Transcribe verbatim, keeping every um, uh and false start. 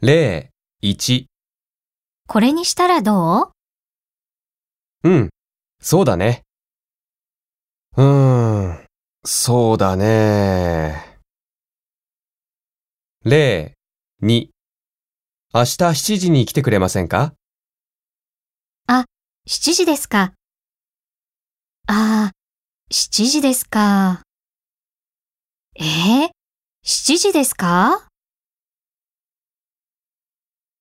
ゼロ、いち。 これにしたらどう？ うん、そうだね。うーん、そうだね。ゼロ、に。明日しちじに来てくれませんか？ あ、しちじですか。ああ、しちじですか。えー、しちじですか？